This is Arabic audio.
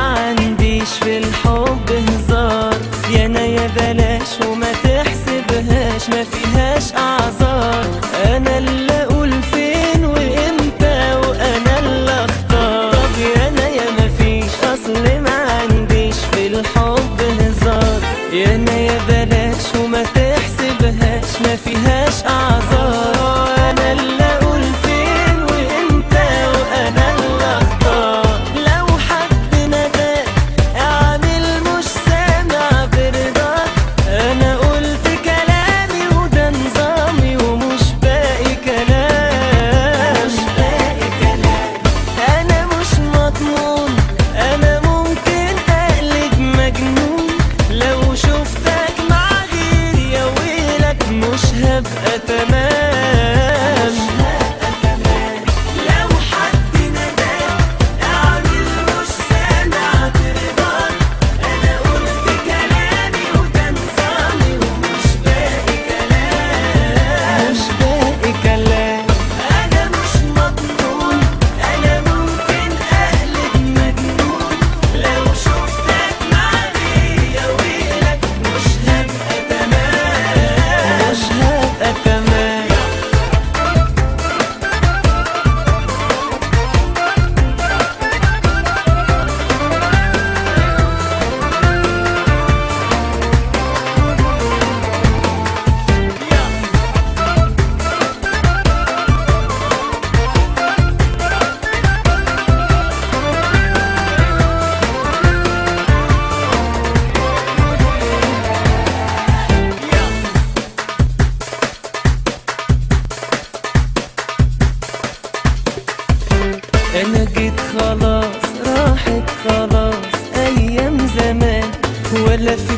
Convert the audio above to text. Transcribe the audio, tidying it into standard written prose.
عنديش في الحب هزار، يا انا يا بلاش وما تحسبهاش ما فيهاش اعذار. انا اللي اقول فين وامتى وانا اللي اختار. طب يا انا يا ما فيش اصل ما عنديش في الحب هزار، يا انا يا بلاش وما تحسبهاش ما فيهاش اعذار. انا اللي اقول فين وامتى وانا اللي اختار. لو حد نداك اعمل مش سامع برضاك، انا قلت كلامي وده نظامي ومش باقي كلام. انا مش مضمون، انا ممكن اقلب مجنون لو شفتك مع غيري، يا ويلك مش هبقى تمام. لو حد نداك اعمل مش سامع برضاك، انا قلت كلامي وده نظامي ومش باقي كلام. انا مش مضمون، انا ممكن اقلب مجنون لو شفتك مع غيري، يا ويلك مش هبقى تمام. انا جيت خلاص راحت خلاص ايام زمان، ولا في